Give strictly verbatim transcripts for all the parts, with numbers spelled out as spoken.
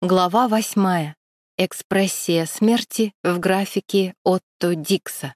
Глава восьмая. Экспрессия смерти в графике Отто Дикса.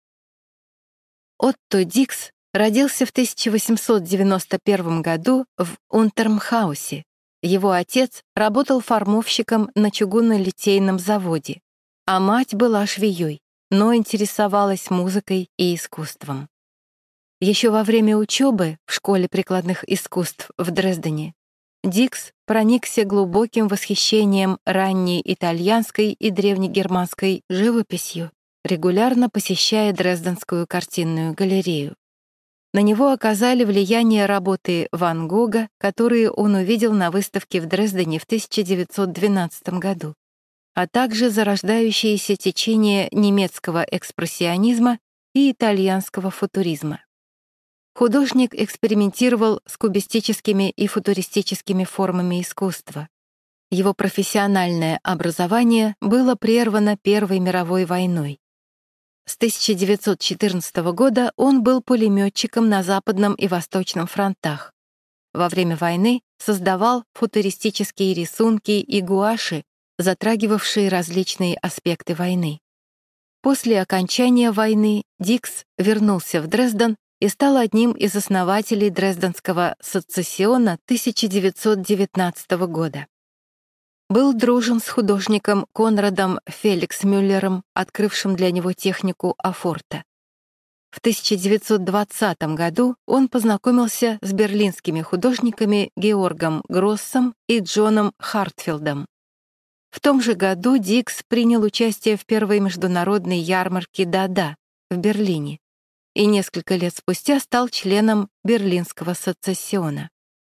Отто Дикс родился в тысяча восемьсот девяносто первом году в Унтермхаусе. Его отец работал формовщиком на чугунно-литейном заводе, а мать была швеей, но интересовалась музыкой и искусством. Еще во время учебы в школе прикладных искусств в Дрездене Дикс проникся глубоким восхищением ранней итальянской и древнегерманской живописью, регулярно посещая Дрезденскую картинную галерею. На него оказали влияние работы Ван Гога, которые он увидел на выставке в Дрездене в тысяча девятьсот двенадцатом году, а также зарождающееся течение немецкого экспрессионизма и итальянского футуризма. Художник экспериментировал с кубистическими и футуристическими формами искусства. Его профессиональное образование было прервано Первой мировой войной. С тысяча девятьсот четырнадцатого года он был пулеметчиком на Западном и Восточном фронтах. Во время войны создавал футуристические рисунки и гуаши, затрагивавшие различные аспекты войны. После окончания войны Дикс вернулся в Дрезден и стал одним из основателей Дрезденского сецессиона тысяча девятьсот девятнадцатого года. Был дружен с художником Конрадом Феликсмюллером, открывшим для него технику афорта. В тысяча девятьсот двадцатом году он познакомился с берлинскими художниками Георгом Гроссом и Джоном Хартфилдом. В том же году Дикс принял участие в первой международной ярмарке «Дада» в Берлине и несколько лет спустя стал членом Берлинского сецессиона.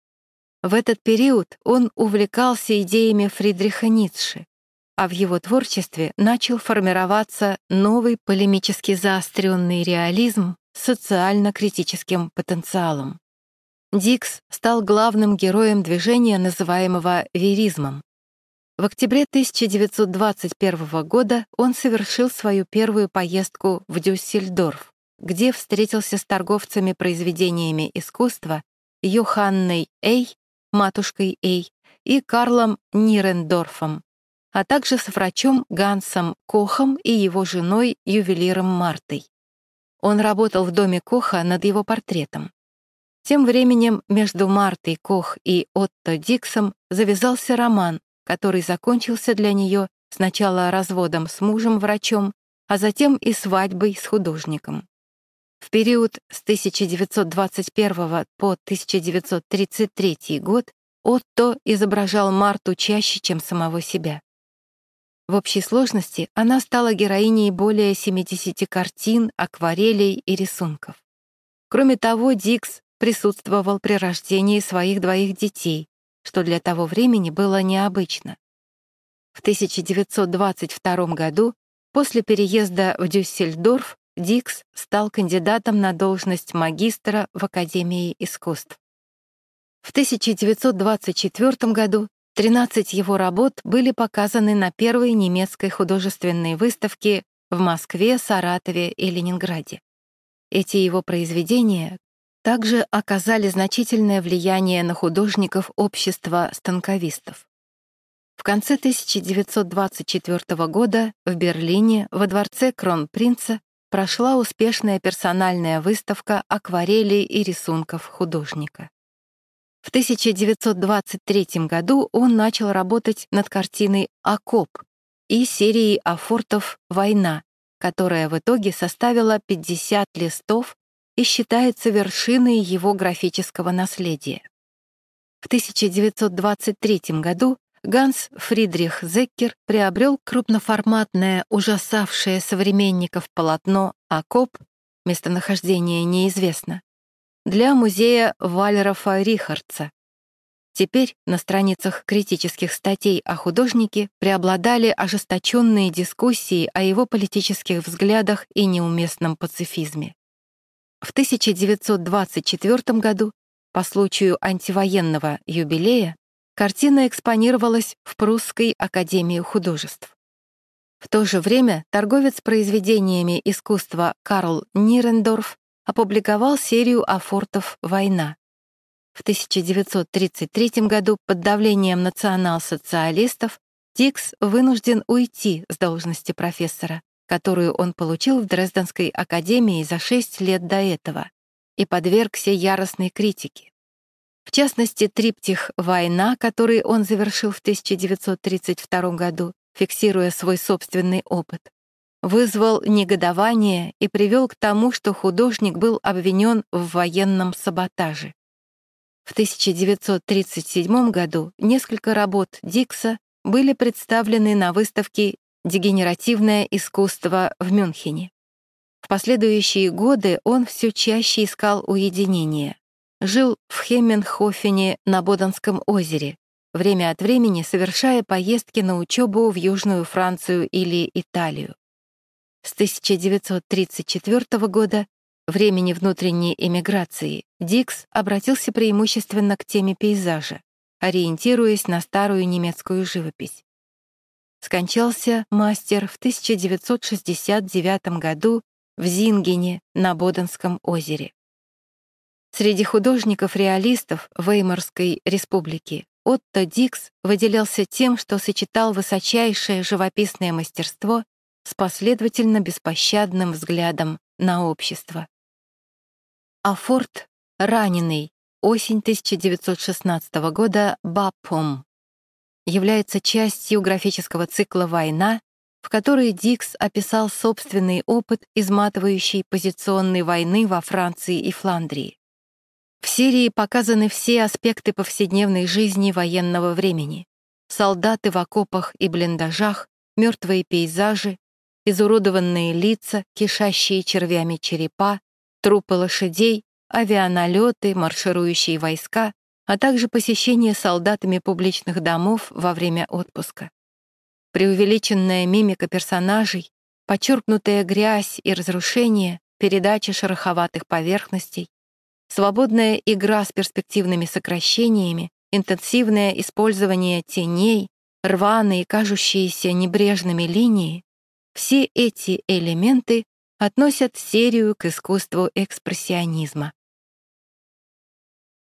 В этот период он увлекался идеями Фридриха Ницше, а в его творчестве начал формироваться новый полемически заостренный реализм с социально-критическим потенциалом. Дикс стал главным героем движения, называемого веризмом. В октябре тысяча девятьсот двадцать первого года он совершил свою первую поездку в Дюссельдорф, где встретился с торговцами произведениями искусства Йоханной Эй, матушкой Эй, и Карлом Нирендорфом, а также с врачом Гансом Кохом и его женой, ювелиром Мартой. Он работал в доме Коха над его портретом. Тем временем между Мартой Кох и Отто Диксом завязался роман, который закончился для нее сначала разводом с мужем-врачом, а затем и свадьбой с художником. В период с тысяча девятьсот двадцать первого по тысяча девятьсот тридцать третий год Отто изображал Марту чаще, чем самого себя. В общей сложности она стала героиней более семидесяти картин, акварелей и рисунков. Кроме того, Дикс присутствовал при рождении своих двоих детей, что для того времени было необычно. В тысяча девятьсот двадцать втором году, после переезда в Дюссельдорф, Дикс стал кандидатом на должность магистра в Академии искусств. В тысяча девятьсот двадцать четвёртом году тринадцать его работ были показаны на первой немецкой художественной выставке в Москве, Саратове и Ленинграде. Эти его произведения также оказали значительное влияние на художников общества станковистов. В конце тысяча девятьсот двадцать четвёртого года в Берлине во дворце Кронпринца прошла успешная персональная выставка акварелей и рисунков художника. В тысяча девятьсот двадцать третьем году он начал работать над картиной «Окоп» и серией афортов «Война», которая в итоге составила пятьдесят листов и считается вершиной его графического наследия. В тысяча девятьсот двадцать третьем году Ганс Фридрих Зеккер приобрел крупноформатное, ужасавшее современников полотно «Окоп», местонахождение неизвестно, для музея Вальрафа Рихардса. Теперь на страницах критических статей о художнике преобладали ожесточенные дискуссии о его политических взглядах и неуместном пацифизме. В тысяча девятьсот двадцать четвёртом году, по случаю антивоенного юбилея, картина экспонировалась в Прусской академии художеств. В то же время торговец произведениями искусства Карл Нирендорф опубликовал серию афортов «Война». В тысяча девятьсот тридцать третьем году под давлением национал-социалистов Дикс вынужден уйти с должности профессора, которую он получил в Дрезденской академии за шесть лет до этого, и подвергся яростной критике. В частности, триптих «Война», который он завершил в тысяча девятьсот тридцать втором году, фиксируя свой собственный опыт, вызвал негодование и привел к тому, что художник был обвинен в военном саботаже. В тысяча девятьсот тридцать седьмом году несколько работ Дикса были представлены на выставке «Дегенеративное искусство» в Мюнхене. В последующие годы он все чаще искал уединения. Жил в Хемменхофене на Боденском озере, время от времени совершая поездки на учебу в Южную Францию или Италию. С тысяча девятьсот тридцать четвёртого года, времени внутренней эмиграции, Дикс обратился преимущественно к теме пейзажа, ориентируясь на старую немецкую живопись. Скончался мастер в тысяча девятьсот шестьдесят девятом году в Зингене на Боденском озере. Среди художников-реалистов Веймарской республики Отто Дикс выделялся тем, что сочетал высочайшее живописное мастерство с последовательно беспощадным взглядом на общество. Афорт «Раненый», осень тысяча девятьсот шестнадцатого года, Бапом, является частью графического цикла «Война», в которой Дикс описал собственный опыт изматывающей позиционной войны во Франции и Фландрии. В серии показаны все аспекты повседневной жизни военного времени: солдаты в окопах и блиндажах, мертвые пейзажи, изуродованные лица, кишащие червями черепа, трупы лошадей, авианалеты, марширующие войска, а также посещение солдатами публичных домов во время отпуска. Преувеличенная мимика персонажей, подчеркнутая грязь и разрушение, передача шероховатых поверхностей, свободная игра с перспективными сокращениями, интенсивное использование теней, рваные, кажущиеся небрежными линии — все эти элементы относят серию к искусству экспрессионизма.